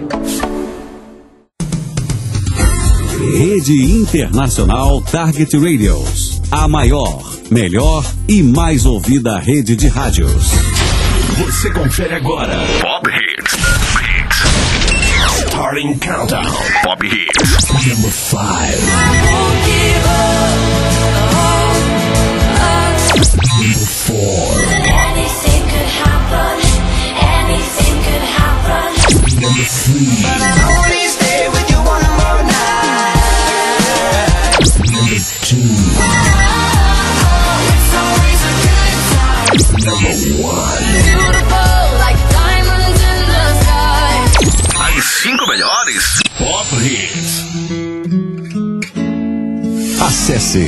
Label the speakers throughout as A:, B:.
A: Rede Internacional Target Radios. A maior, melhor e mais ouvida rede de rádios.
B: Você confere agora. Pop Hits. Starting Countdown. Pop Hits. Number 5. Number 4.
C: Anything could happen. Anything could happen.
B: Number 3.
C: But I'll only stay with you one more night.
B: Number 2.
C: It's always a good time.
B: Number 1.
C: Beautiful like diamonds in the sky.
B: As 5 melhores Pop Hits.
A: Acesse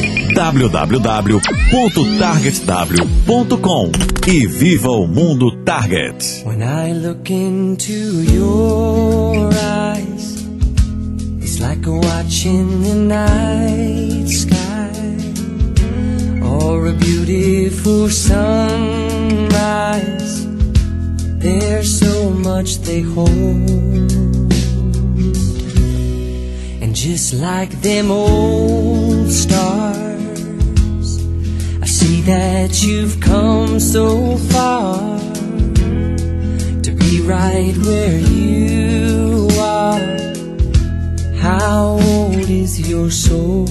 A: www.targetw.com e viva o mundo Target.
D: When I look into your eyes, it's like watching the night sky or a beautiful sunrise. There's so much they hold. Just like them old stars, I see that you've come so far to be right where you are. How old is your soul?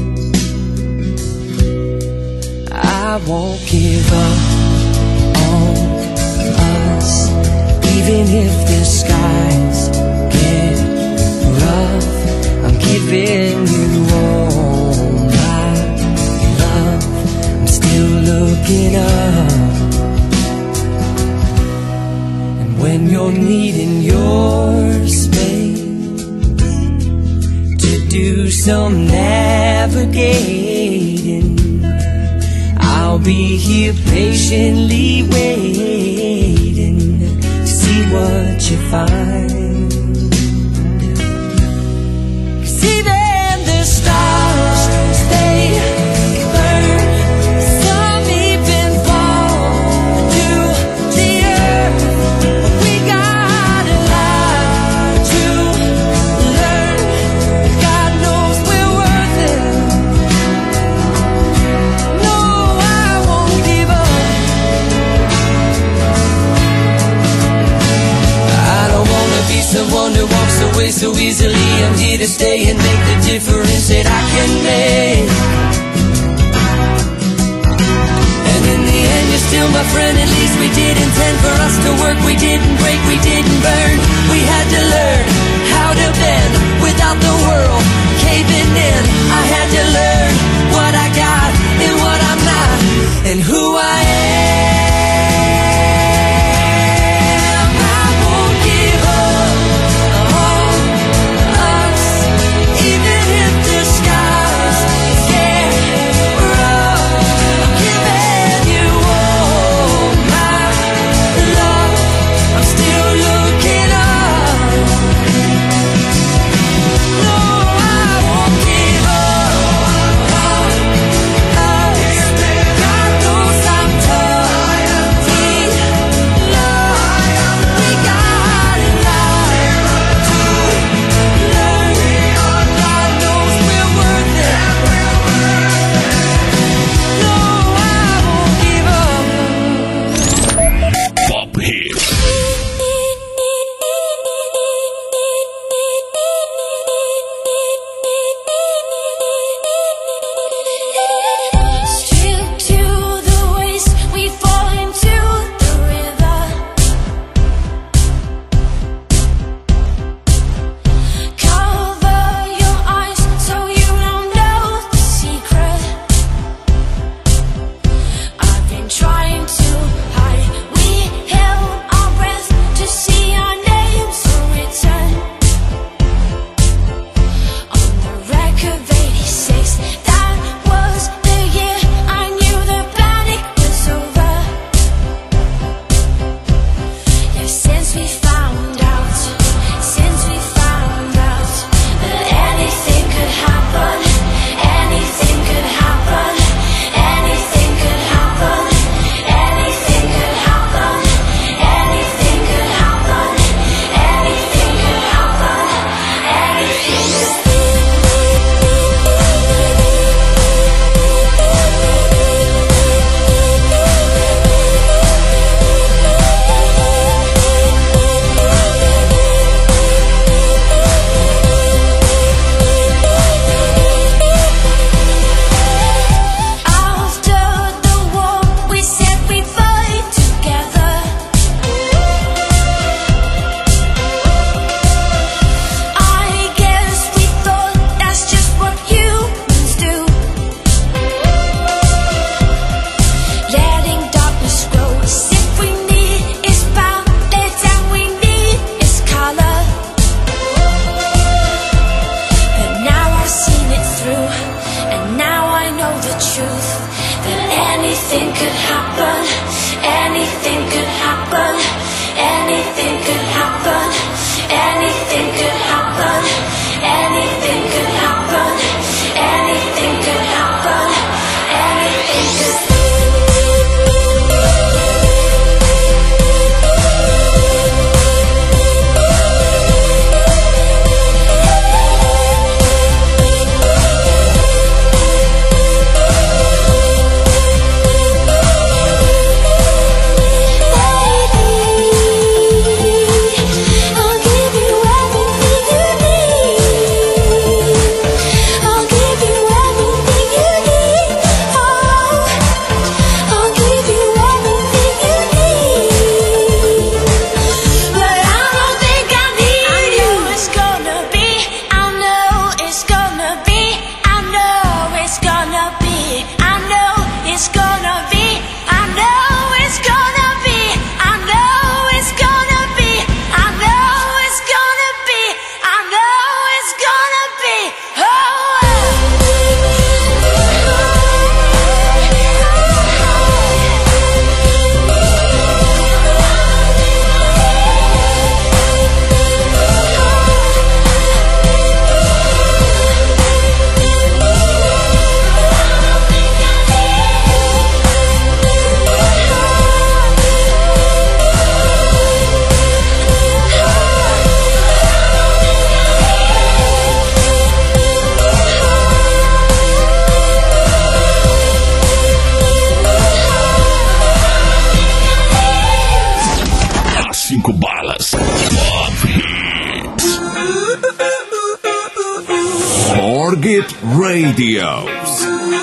D: I won't give up on us, even if the skies get rough. I'm giving you all my love. I'm still looking up. And when you're needing your space to do some navigating, I'll be here patiently waiting to see what you find. Someone who walks away so easily. I'm here to stay and make the difference that I can make. And in the end you're still my friend. At least we did intend for us to work. We didn't break, we didn't burn. We had to learn how to bend without the world caving in. I had to learn what I got and what I'm not, and who I am. Look
A: Target Radios.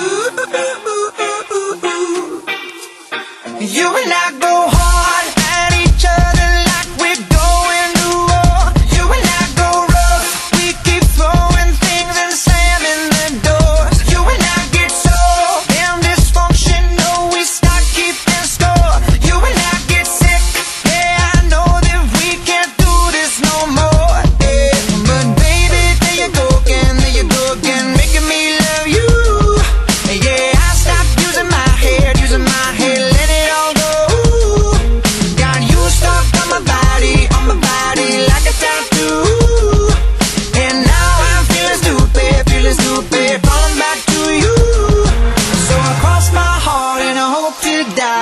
D: You and I go hard at each other like we're going to war. You and I go rough, we keep throwing things and slamming the doors. You and I get so damn dysfunctional, we start keeping score. You and I get sick, yeah, I know that we can't do this no more. Yeah. But baby, there you go again, making me love you. Yeah, I stopped using my head, let it all go. Got you stuck on my body like a tattoo. And now I'm feeling stupid, falling back to you. So I cross my heart and I hope to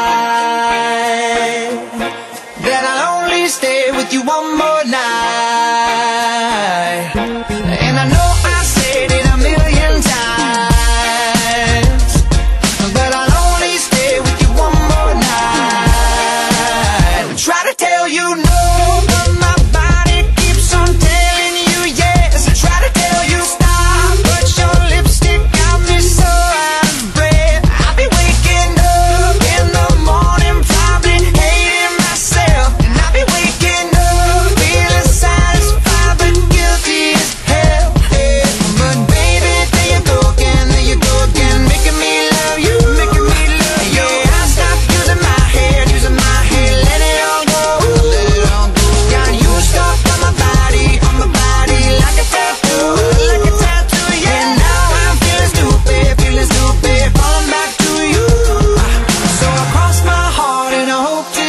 D: die, that I'll only stay with you one more night. And I know I said it a million times, but I'll only stay with you one more night. Try to tell you no, but my body keeps on telling you yes. Try to tell you stop, but your lipstick got me so out of breath. I'll be waking up in the morning, probably hating myself. And I'll be waking up feeling satisfied but guilty as hell. But baby, there you go again, making me love you. Yeah, I stopped using my head, let it all go. Got you stuck on my body like a tattoo, yeah. And now I'm feeling stupid, falling back to you. So I cross my heart and I hope to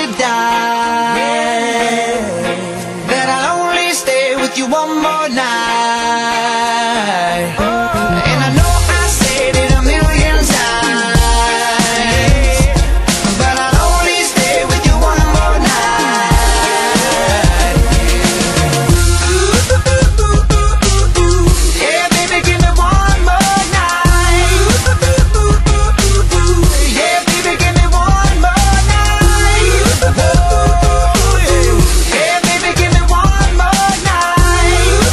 D: die, that I'll only stay with you one more night. And I know I said it a million times, but I'll only stay with you one more night. Yeah, baby, give me one more night. Yeah, baby, give me one more night. Yeah, baby, give me one more night.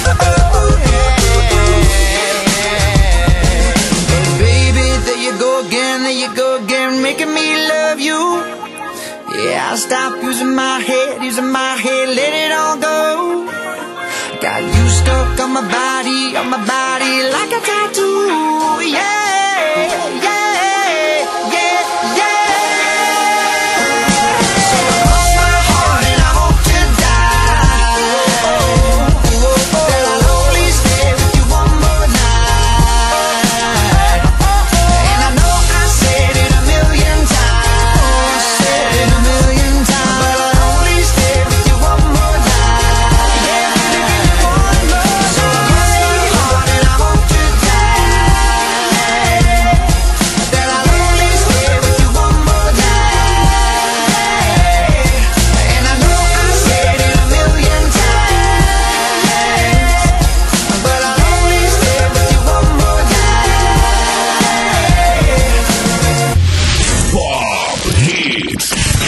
D: Baby, there you go again, making me love you. Yeah, I stopped using my head, let it all go. Got you stuck on my body like a tattoo, yeah, yeah, yeah, yeah. So I cross my heart and I hope to die, that I'll only stay with you one more night. And I know I said it a million times, but I'll only stay with you one more night. Yeah, baby, give me one more. So I cross my heart and I hope to die, that I'll only stay with you one more night. And I know I said it a million times, but I'll only stay with you one more night.
B: Pop Hits.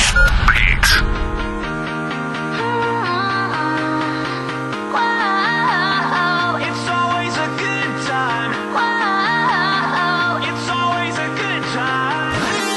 E: Whoa, it's always a good time. Whoa, it's always a good time.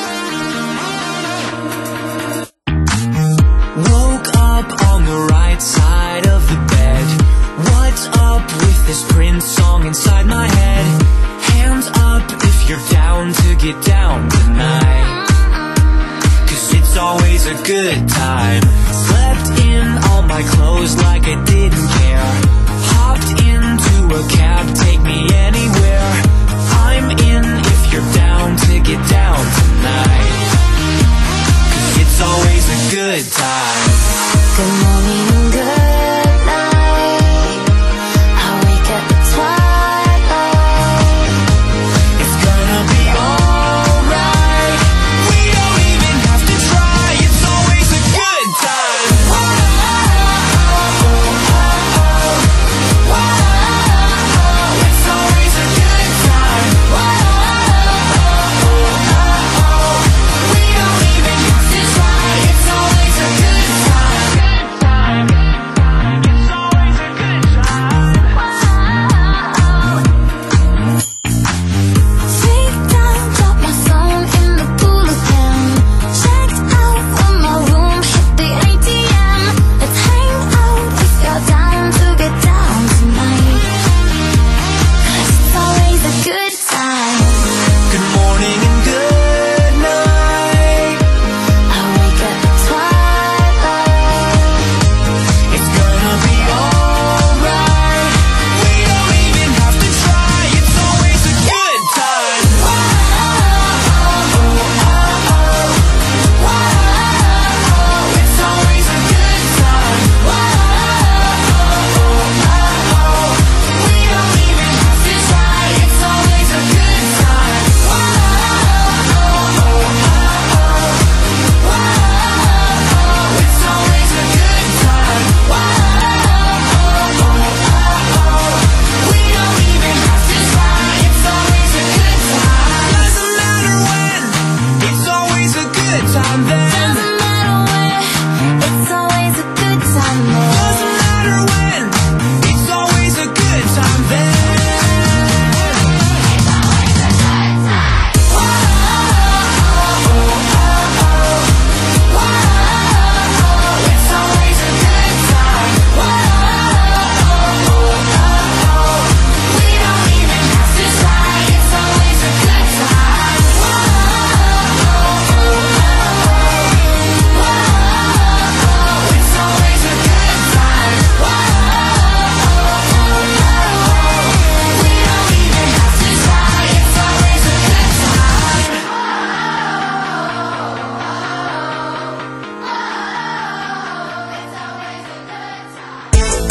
D: Woke up on the right side of the bed. What's up with this Prince song inside my head? Hands up if you're down to get down tonight, 'cause it's always a good time. Slept in all my clothes like I didn't care. Hopped into a cab, take me anywhere. I'm in if you're down to get down tonight, 'cause it's always a good time.
C: Good morning and good night. I wake up at twilight.
D: It's gonna be alright. We don't even have to try. It's always a good time.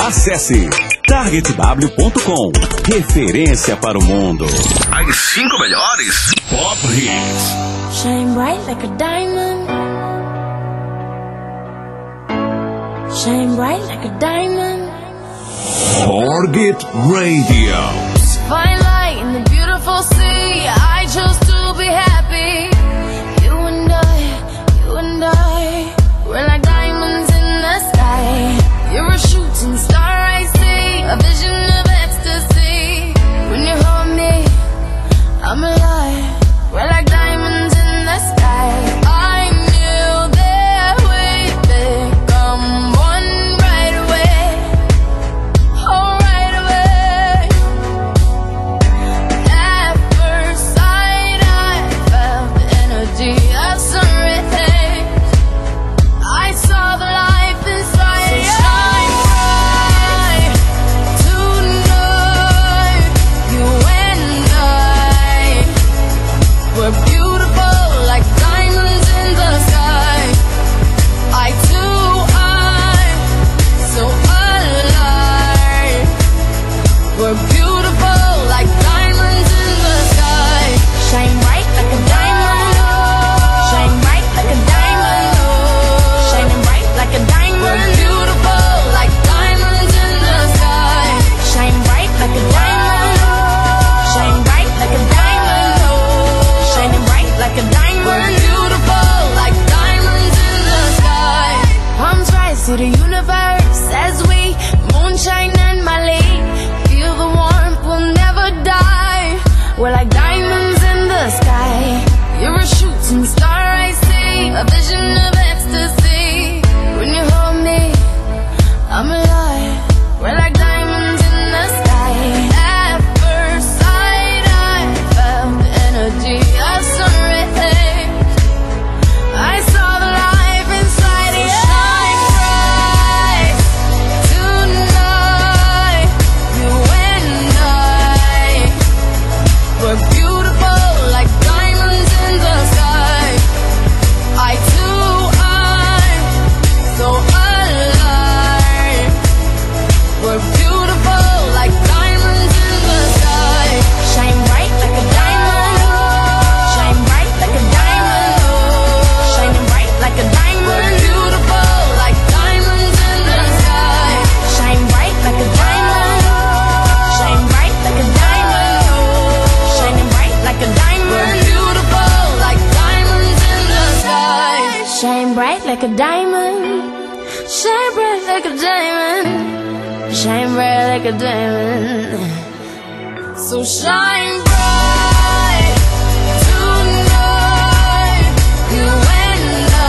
A: Acesse targetw.com. Referência para o mundo.
B: As 5 melhores Pop Hits.
C: Shine bright like a diamond. Shine bright like a diamond.
B: Target Radio.
C: Fine light in the beautiful sea. I chose to be happy. You and I, we're like diamonds in the sky. You're a shooting star I see, a vision of ecstasy. When you hold me, I'm alive. We're like diamonds in the sky. I knew that we'd become one right away. Oh, right away. At first sight, I felt the energy of something. I saw the life inside you. Shine bright tonight. You and I were beautiful like diamonds in the sky. I too am so alive. We're beautiful like diamonds in the sky. Shine bright like a diamond. Shine bright like a diamond. Shining bright like a diamond. We're beautiful like diamonds in the sky. Shine bright like a diamond. Shine bright like a diamond. Shining bright like a diamond. We're beautiful like diamonds in the sky. Palms rise to the universe as we moonshine and Mali. Feel the warmth, we'll never die. We're like diamonds in the sky. You're a shooting star I see, a vision of ecstasy. When you hold me, I'm alive. We're like diamonds in the sky. At first sight, I felt the energy of something. I saw the life inside you. Shine bright tonight. You and I were beautiful like diamonds in the sky. I too am so alive. We're beautiful like diamonds in the sky. Shine bright like a diamond. Shine bright like a diamond. Shining bright like a diamond. We're beautiful like diamonds in the sky. Shine bright like a diamond. Shine bright like a diamond. Shining bright like a diamond. We're beautiful like diamonds in the sky. Shine bright like a diamond. Shine bright like a diamond. Shine bright like a diamond. So shine bright tonight. You and I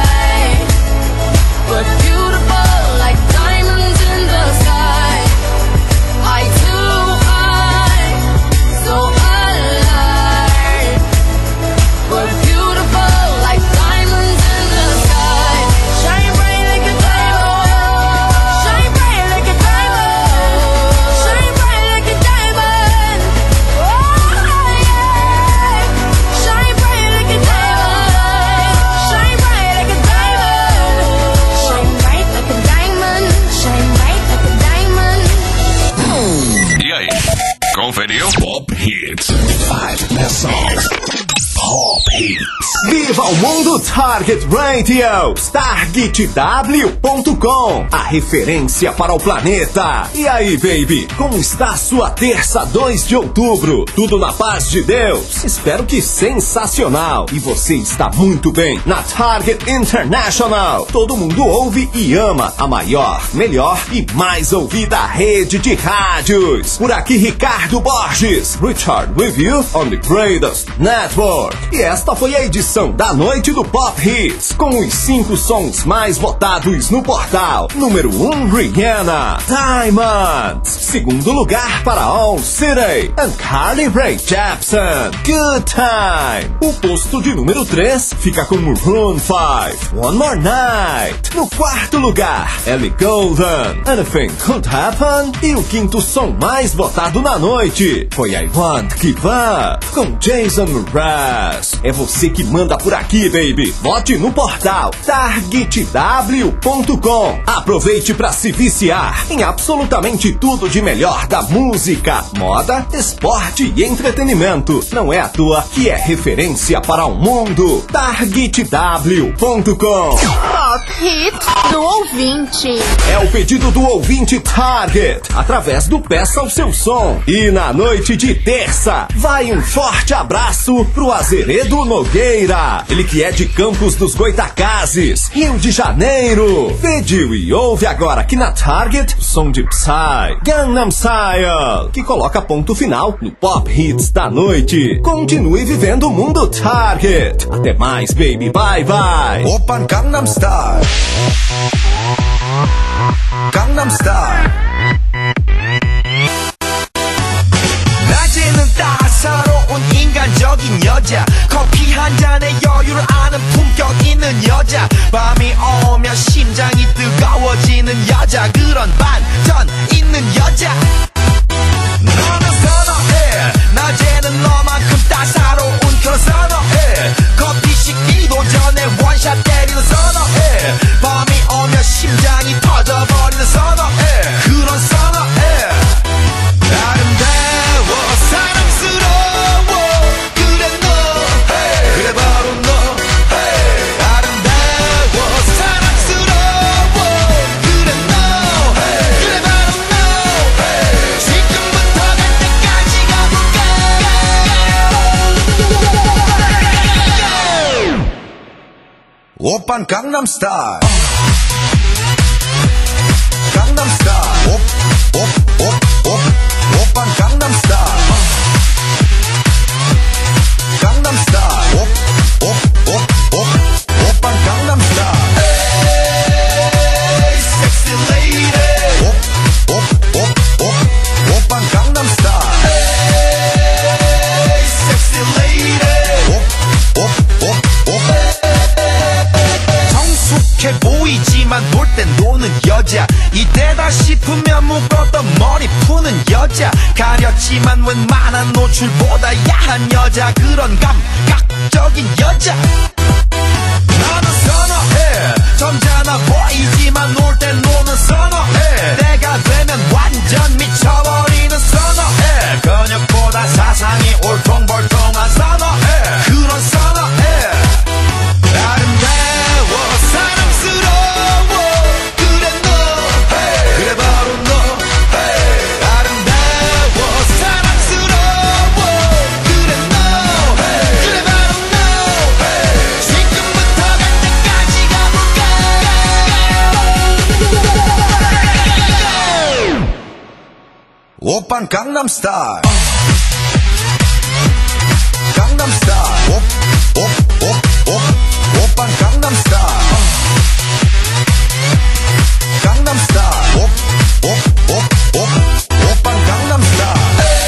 C: were beautiful like diamonds in the sky. I too am so alive. We're beautiful like diamonds in the sky. Shine bright like a diamond. Shine bright like a diamond. Shine bright like a diamond. Oh yeah. Shine bright like a diamond. Shine bright like a diamond. Shine bright like a diamond. Shine bright like a diamond.
B: E aí, conferiu? Pop Hits. 5 best songs. Pop Hits.
F: Viva o mundo Target Radio! targetw.com, a referência para o planeta. E aí, baby, como está a sua terça 2 de outubro? Tudo na paz de Deus? Espero que sensacional. E você está muito bem na Target International. Todo mundo ouve e ama a maior, melhor e mais ouvida rede de rádios. Por aqui, Ricardo Borges. Richard with you on the greatest network. E esta foi a edição da noite do Pop Hits, com os 5 sons mais votados no portal. Número 1, Rihanna, Diamonds. Segundo lugar para All City and Carly Rae Jepsen, Good Time. O posto de número 3 fica com Maroon 5, One More Night. No quarto lugar, Ellie Goulding, Anything Could Happen. E o quinto som mais votado na noite foi I Won't Give Up, com Jason Mraz. É você que manda por aqui aqui, baby. Vote no portal targetw.com. Aproveite para se viciar em absolutamente tudo de melhor da música, moda, esporte e entretenimento. Não é à toa que é referência para o mundo. targetw.com.
C: Top Hit do ouvinte.
F: É o pedido do ouvinte Target, através do Peça o Seu Som. E na noite de terça, vai um forte abraço pro Azeredo Nogueira. Ele que é de Campos dos Goitacazes, Rio de Janeiro. Pediu e ouve agora aqui na Target, o som de Psy, Gangnam Style, que coloca ponto final no Pop Hits da noite. Continue vivendo o mundo Target. Até mais, baby. Bye, bye.
G: 오빤 Gangnam Style. Gangnam Style. 낮에는 따사로운 인간적인 여자, 커피 한 잔에 여유를 아는 품격 있는 여자, 밤이 오면 심장이 뜨거워지는 여자, 그런 반전 있는 여자. 너는 선호해, 낮에는 너만큼 따사로운 그런 선호해, 커피 식기도 전에 원샷 때리는 선호해, 밤이 오면 심장이 터져버리는 선호해, 그런 선호해. 아름다워 사랑스러워 그래 너 hey. 그래 바로 너 hey. 아름다워 사랑스러워 그래 너 hey. 그래 바로 너 hey. 지금부터 갈 때까지 가볼까. 오빤 강남스타일 강남스타일 오빤 강남스타일 강남스타일 오빤 강남스타일 에이 섹시 레이디 오빤 강남스타일 에이 섹시 레이디 성숙해 보이지만 놀 땐 노는 여자, 이때다 싶으면 묶었던 머리 푸는 여자, 가렸지만 웬만한 노출보다 야한 여자, 그런 감각적인 여자. 나는 선호해, 점잖아 보이지만 놀 땐 노는 선호해, 내가 되면 완전 미쳐버리는 선호해, 근육보다 사상이 울퉁불퉁한 선호해, 그런 선호해. 아름다워 사랑스러워 그래 너 hey. 그래 바로 너 hey. 아름다워 사랑스러워 그래 너 hey. 그래 바로 너 hey. 지금부터 갈 때까지 가볼까. 오빤 강남스타일 강남스타일 오빤 강남스타일 강남스타일 오빤 강남스타일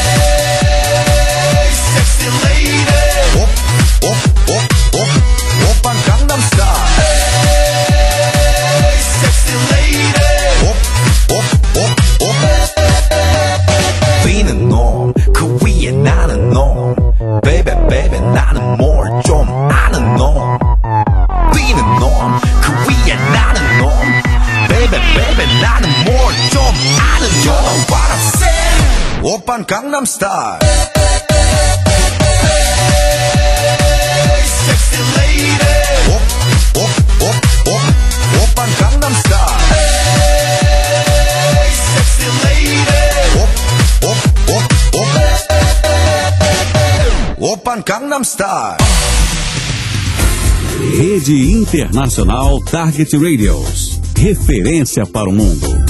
G: 에이 섹시 레이디 오빤 강남스타일 에이 섹시 레이디 비는 놈 그 위에 나는 놈 베이베 베이베 나는 뭘 좀 아는 놈 비는 놈 그 위에 나는 놈 베이베 베이베 나는 뭘 좀 아는 놈 You know what I'm saying 오빤 강남스타일 섹시 레이디 오빤 강남스타일 섹시 레이디 오빤 강남스타일.
A: Rede Internacional Target Radios. Referência para o mundo.